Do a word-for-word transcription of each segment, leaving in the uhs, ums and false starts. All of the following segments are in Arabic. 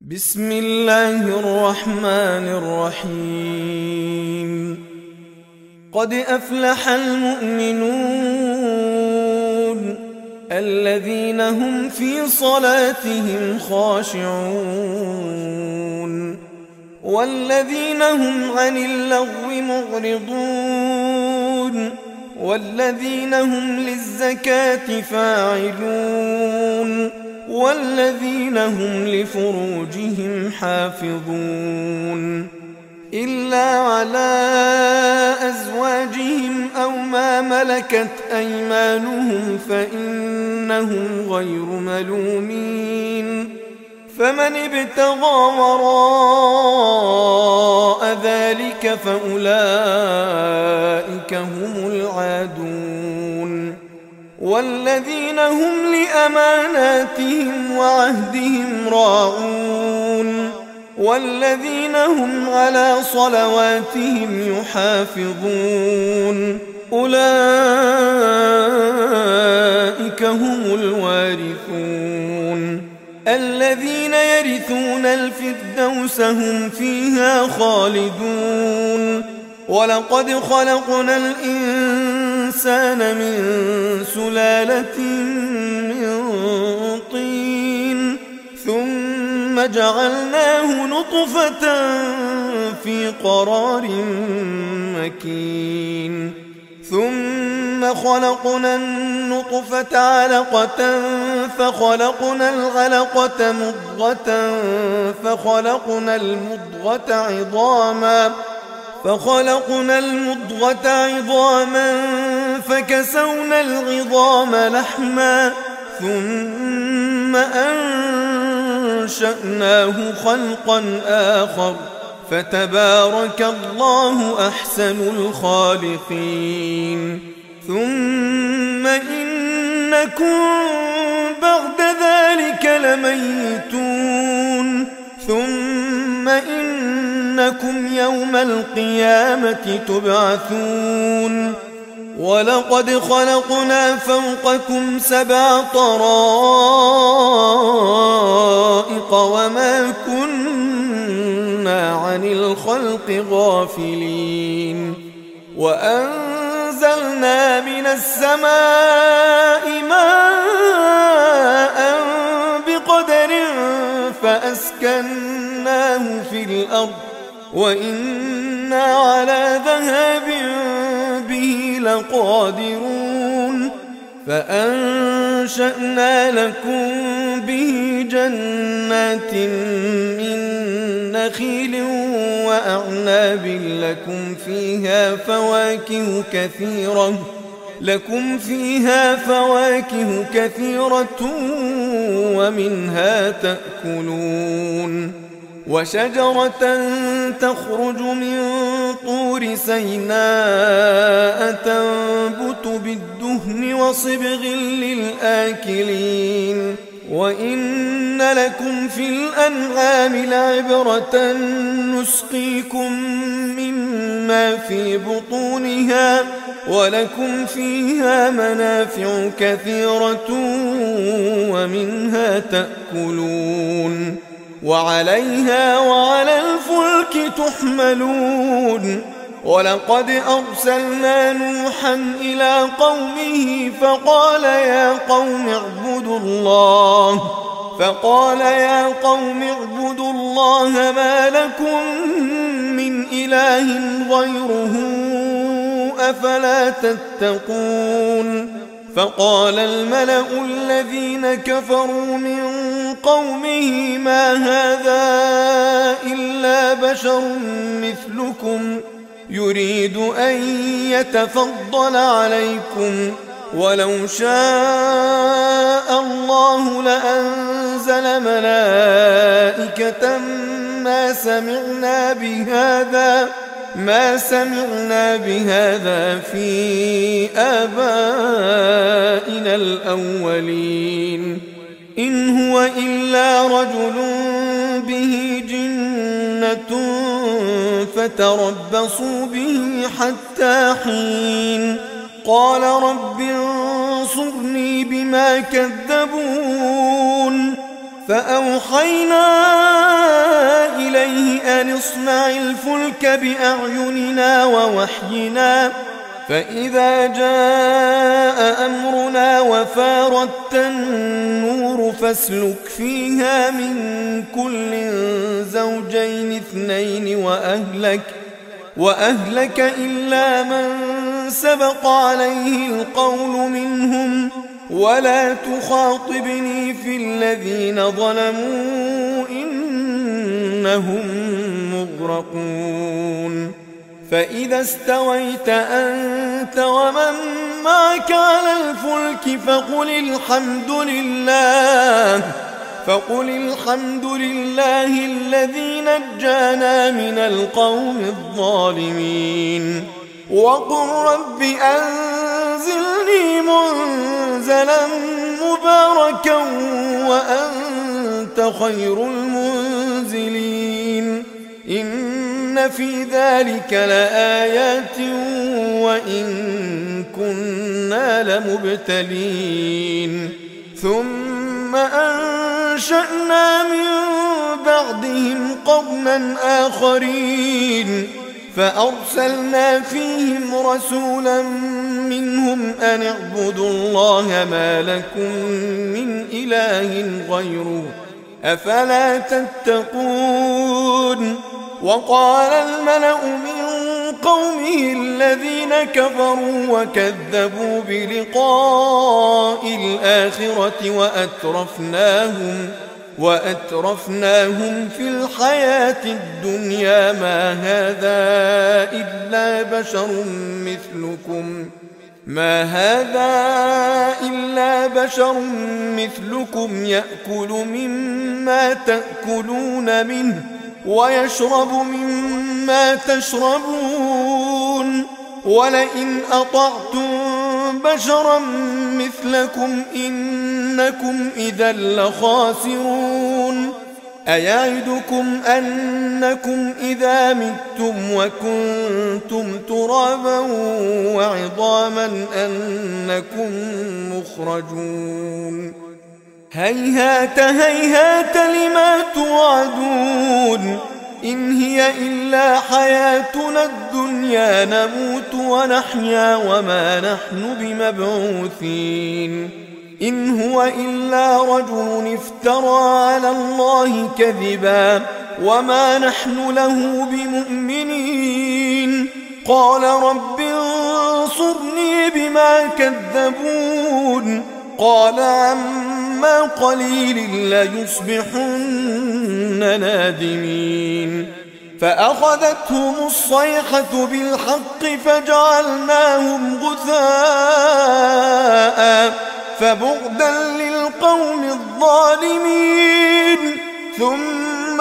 بسم الله الرحمن الرحيم. قد أفلح المؤمنون الذين هم في صلاتهم خاشعون والذين هم عن اللغو معرضون والذين هم للزكاة فاعلون والذين هم لفروجهم حافظون إلا على أزواجهم أو ما ملكت أيمانهم فإنهم غير ملومين. فمن ابتغى وراء ذلك فأولئك هم العادون والذين هم لأماناتهم وعهدهم راعون والذين هم على صلواتهم يحافظون أولئك هم الوارثون الذين يرثون الفردوس هم فيها خالدون. ولقد خلقنا الإنسان من سلالة من طين ثم جعلناه نطفة في قرار مكين ثم خلقنا النطفة علقة فخلقنا العلقة مضغة فخلقنا المضغة عظاما فخلقنا المضغة عظاما فكسونا العظام لحما ثم أنشأناه خلقا آخر فتبارك الله أحسن الخالقين. ثم إنكم بعد ذلك لميتون ثم إنكم يوم القيامة تبعثون. ولقد خلقنا فوقكم سبع طرائق وما كنا عن الخلق غافلين. وأنزلنا من السماء ماء بقدر فأسكناه في الأرض وإنا على ذهاب به لقادرون. فأنشأنا لكم به جنات من نخيل وأعناب لكم فيها فواكه كثيرة لكم فيها فواكه كثيرة ومنها تأكلون. وشجرة تخرج من طور سيناء تنبت بالدهن وصبغ للآكلين. وإن لكم في الأنعام لعبرة نسقيكم مما في بطونها ولكم فيها منافع كثيرة ومنها تأكلون وعليها وعلى الفلك تحملون. ولقد أرسلنا نوحا إلى قومه فقال يا قوم اعبدوا الله فقال يا قوم اعبدوا الله ما لكم من إله غيره أفلا تتقون. فقال الملأ الذين كفروا من قومه ما هذا إلا بشر مثلكم يريد أن يتفضل عليكم ولو شاء الله لأنزل ملائكة ما سمعنا بهذا ما سمعنا بهذا في آبائنا الأولين إن هو إلا رجل به جنة فتربصوا به حتى حين. قال رب انصرني بما كذبون. فأوحينا اصنع الفلك بأعيننا ووحينا فإذا جاء أمرنا وفارت النور فاسلك فيها من كل زوجين اثنين وأهلك, وأهلك إلا من سبق عليه القول منهم ولا تخاطبني في الذين ظلموا إنهم مغرقون فإذا استويت أنت ومن معك على الفلك فقل الحمد لله فقل الحمد لله الذي نجانا من القوم الظالمين وقل رب أنزلني منزلا مباركا وأنت خير المنزلين إن في ذلك لآيات وإن كنا لمبتلين ثم أنشأنا من بعدهم قرنا آخرين فأرسلنا فيهم رسولا منهم أن اعبدوا الله ما لكم من إله غيره أفلا تتقون وقال الملأ من قومه الذين كفروا وكذبوا بلقاء الآخرة وأترفناهم وأترفناهم في الحياة الدنيا ما هذا إلا بشر مثلكم ما هذا إلا بشر مثلكم يأكل مما تأكلون منه ويشرب مما تشربون ولئن أطعتم بشرا مثلكم إنكم إذا لخاسرون أيعدكم أنكم إذا متم وكنتم ترابا وعظاما أنكم مخرجون هيهات هيهات لما توعدون إن هي إلا حياتنا الدنيا نموت ونحيا وما نحن بمبعوثين إن هو إلا رجل افترى على الله كذبا وما نحن له بمؤمنين قال رب انصرني بما كذبون قال عما قليل ليصبحن نادمين فأخذتهم الصيحة بالحق فجعلناهم غثاء فبعدا للقوم الظالمين ثم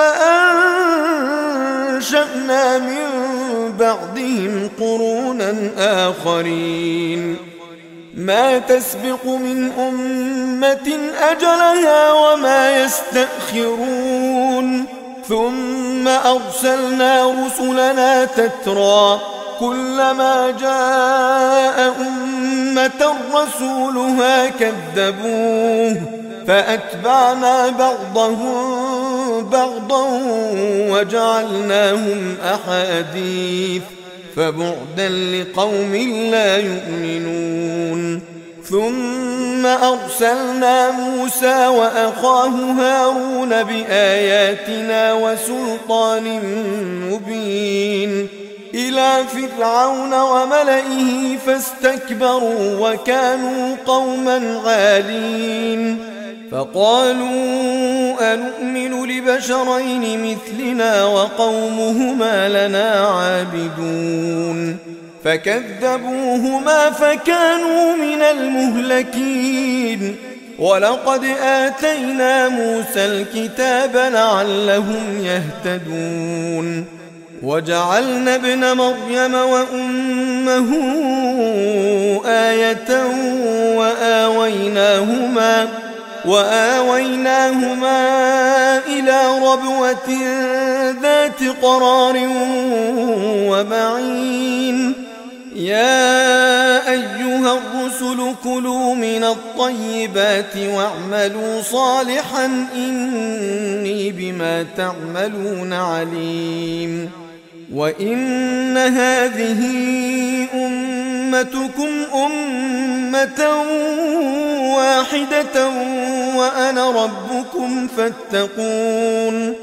أنشأنا من بعدهم قرونا آخرين ما تسبق من أمة أجلها وما يستأخرون ثم أرسلنا رسلنا تترى كلما جاء أمة رسولها كذبوه فأتبعنا بعضهم بعضا وجعلناهم أحاديث فبعدا لقوم لا يؤمنون ثم أرسلنا موسى وأخاه هارون بآياتنا وسلطان مبين إلى فرعون وملئه فاستكبروا وكانوا قوما عالين فقالوا أنؤمن لبشرين مثلنا وقومهما لنا عابدون فكذبوهما فكانوا من المهلكين ولقد آتينا موسى الكتاب لعلهم يهتدون وجعلنا ابن مريم وأمه آية وآويناهما وآويناهما إلى ربوة ذات قرار ومعين يا أيها الرسل كلوا من الطيبات واعملوا صالحا إني بما تعملون عليم. وإن هذه أمتكم أمة واحدة وأنا ربكم فاتقون.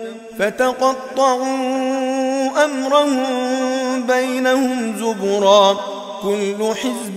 فتقطعوا أمرهم بينهم زبرا كل حزب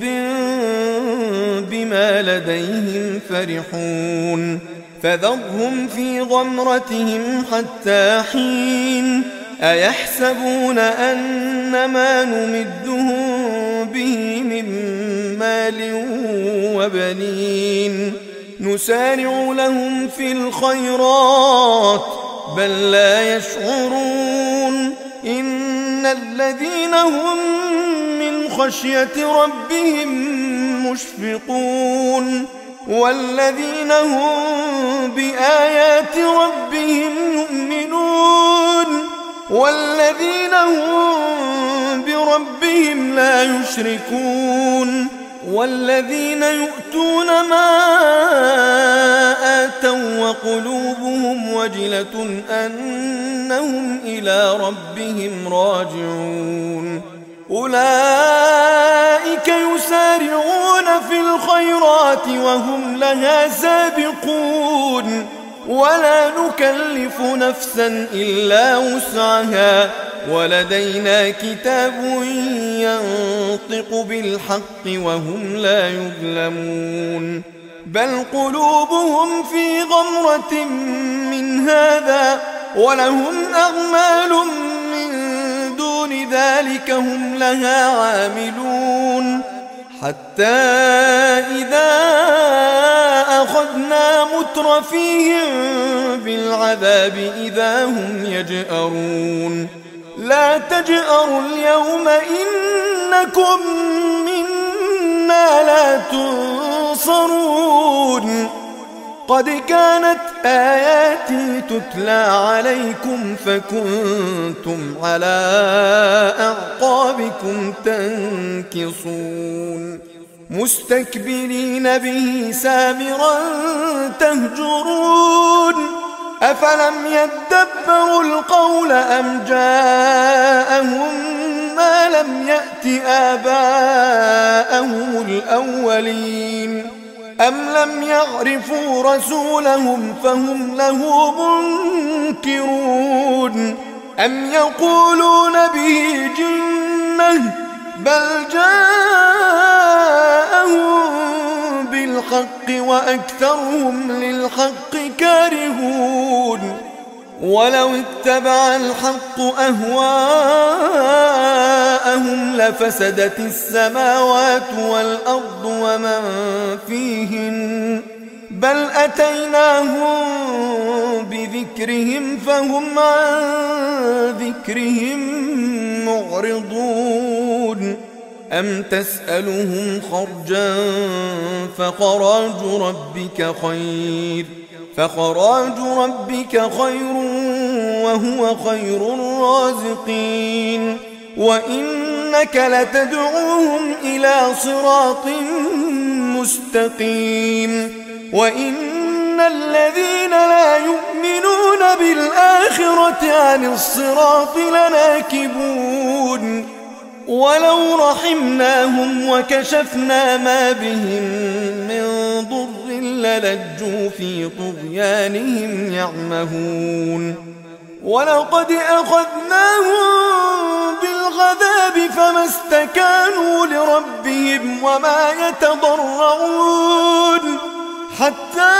بما لديهم فرحون. فذرهم في غمرتهم حتى حين. أيحسبون أن ما نمدهم به من مال وبنين نسارع لهم في الخيرات بل لا يشعرون. إن الذين هم من خشية ربهم مشفقون والذين هم بآيات ربهم يؤمنون والذين هم بربهم لا يشركون والذين يؤتون ما آتوا وقلوبهم وجلة أنهم إلى ربهم راجعون. أولئك يسارعون في الخيرات وهم لها سابقون ولا نكلف نفسا إلا وسعها ولدينا كتاب ينطق بالحق وهم لا يظلمون. بل قلوبهم في غمرة من هذا ولهم أعمال من دون ذلك هم لها عاملون. حتى إذا أخذنا مترفيهم بالعذاب إذا هم يجأرون. لا تجأروا اليوم إنكم منا لا تنصرون. قد كانت آياتي تتلى عليكم فكنتم على أعقابكم تنكصون مستكبرين به سامرا تهجرون. أفلم يدبروا القول أم جاءهم ما لم يأت آباءهم الأولين أم لم يعرفوا رسولهم فهم له منكرون أم يقولون به جنة بل جاءهم بالحق وأكثرهم للحق كارهون. ولو اتبع الحق أهواءهم لفسدت السماوات والأرض ومن فيهن بل أتيناهم بذكرهم فهم عن ذكرهم معرضون. أم تسألهم خرجا فخراج ربك خير فخراج ربك خير وهو خير الرازقين. وإنك لتدعوهم إلى صراط مستقيم. وإن الذين لا يؤمنون بالآخرة عن الصراط لناكبون. ولو رحمناهم وكشفنا ما بهم من ضر للجوا في طغيانهم يعمهون. ولقد أخذناهم بالعذاب فما استكانوا لربهم وما يتضرعون حتى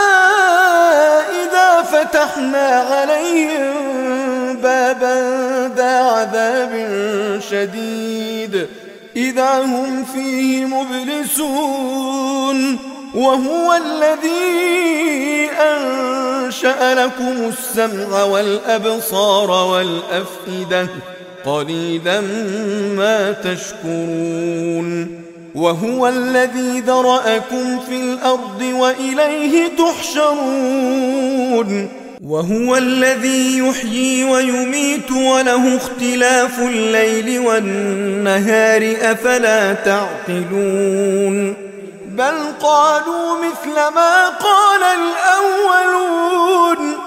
إذا فتحنا عليهم بابا ذا عذاب شديد إذا هم فيه مبلسون. وهو الذي أنشأ لكم السمع والأبصار والأفئدة قليلا ما تشكرون. وهو الذي ذرأكم في الأرض وإليه تحشرون. وهو الذي يحيي ويميت وله اختلاف الليل والنهار أفلا تعقلون بل قالوا مثل ما قال الأولون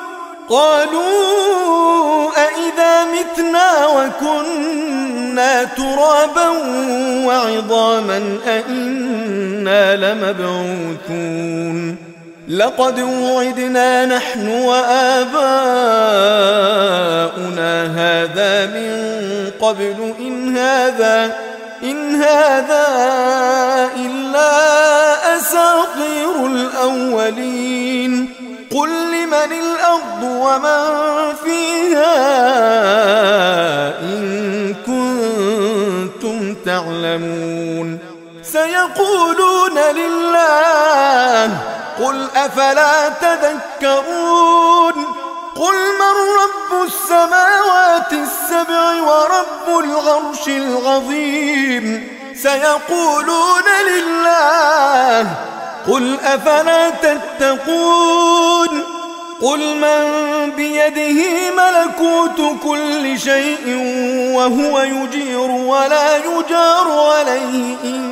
قالوا أئذا متنا وكنا ترابا وعظاما أئنا لمبعوثون لقد وعدنا نحن وآباؤنا هذا من قبل إن هذا إن هذا إلا أساطير الأولين قل لمن الأرض ومن فيها إن كنتم تعلمون سيقولون لله قل أفلا تذكرون قل من رب السماوات السبع ورب العرش العظيم سيقولون لله قل أفلا تتقون قل من بيده ملكوت كل شيء وهو يجير ولا يجار عليه إن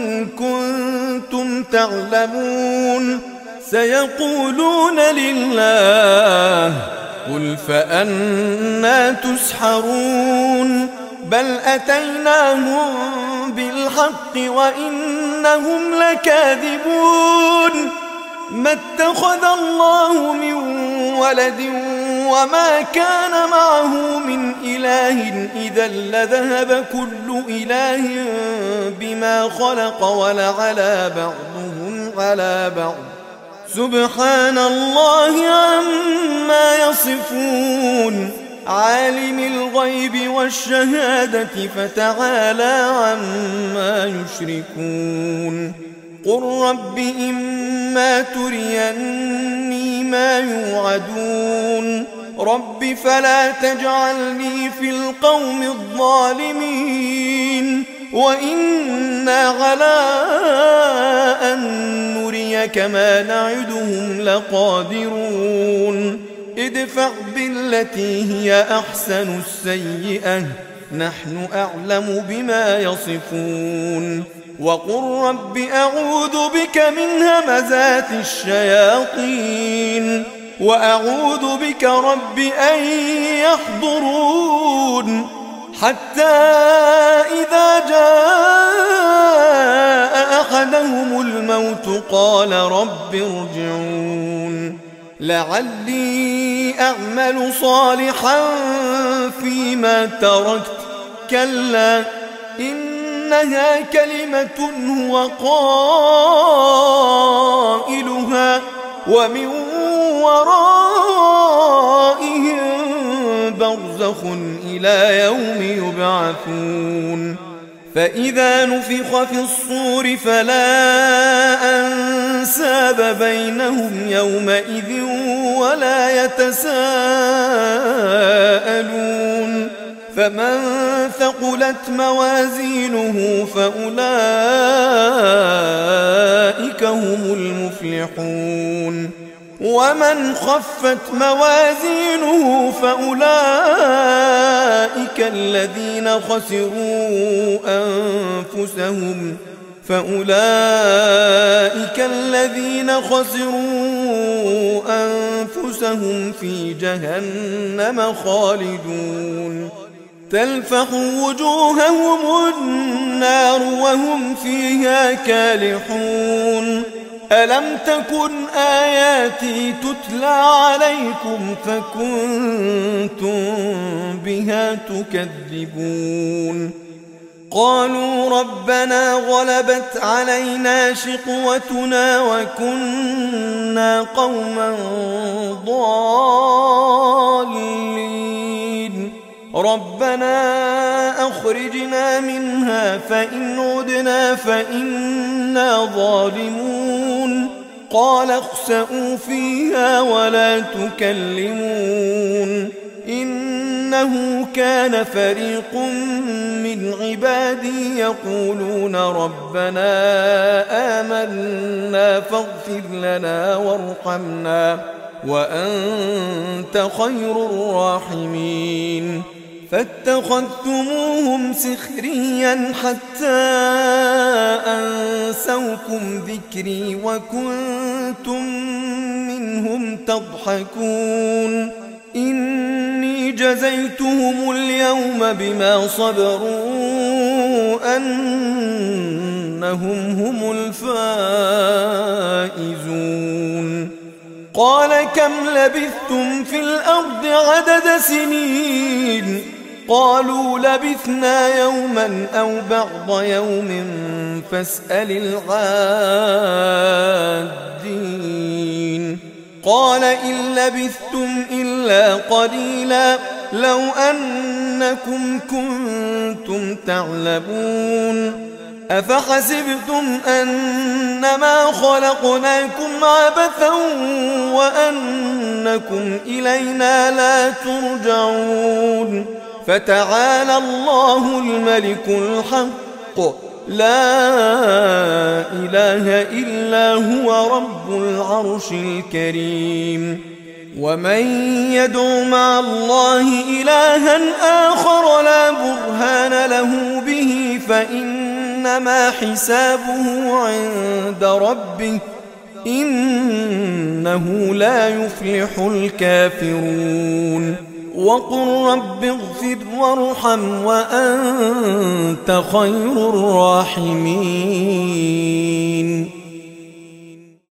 كنتم تعلمون سيقولون لله قل فأنى تسحرون بل أتيناهم بالحق وإنهم لكاذبون ما اتخذ الله من ولد وما كان معه من إله إذا لذهب كل إله بما خلق ولعلى بعضهم على بعض سبحان الله عما يصفون عالم الغيب والشهادة فتعالى عما يشركون قل رب إما تريني ما يوعدون رب فلا تجعلني في القوم الظالمين وإنا على أن نريك ما نعدهم لقادرون ادفع بالتي هي أحسن السيئة نحن أعلم بما يصفون وقل رب أعوذ بك من همزات الشياطين وأعوذ بك رب أن يحضرون حتى إذا جاء أحدهم الموت قال رب ارجعون لعلي أعمل صالحا فيما تركت كلا إنها كلمة هو قائلها ومن ورائهم برزخ إلى يوم يبعثون فإذا نفخ في الصور فلا أنساب بينهم يومئذ ولا يتساءلون فمن ثقلت موازينه فأولئك هم المفلحون ومن خفت موازينه فأولئك الذين خسروا أنفسهم فأولئك الذين خسروا أنفسهم في جهنم خالدون تلفح وجوههم النار وهم فيها كالحون ألم تكن آياتي تتلى عليكم فكنتم بها تكذبون قالوا ربنا غلبت علينا شقوتنا وكنا قوما ضالين ربنا أخرجنا منها فإن عدنا فإنا ظالمون قال اخسئوا فيها ولا تكلمون إنه كان فريق من عبادي يقولون ربنا آمنا فاغفر لنا وارحمنا وأنت خير الراحمين فاتخذتموهم سخريا حتى أنسوكم ذكري وكنتم منهم تضحكون إني جزيتهم اليوم بما صبروا أنهم هم الفائزون قال كم لبثتم في الأرض عدد سنين قالوا لبثنا يوما أو بعض يوم فاسأل العادين قال إن لبثتم إلا قليلا لو أنكم كنتم تعلمون أفحسبتم أنما خلقناكم عبثا وأنكم إلينا لا ترجعون فتعالى الله الملك الحق لا إله إلا هو رب العرش الكريم ومن يدع مع الله إلها آخر لا برهان له به فإنما حسابه عند ربه إنه لا يفلح الكافرون وقل رب اغفر وارحم وأنت خير الراحمين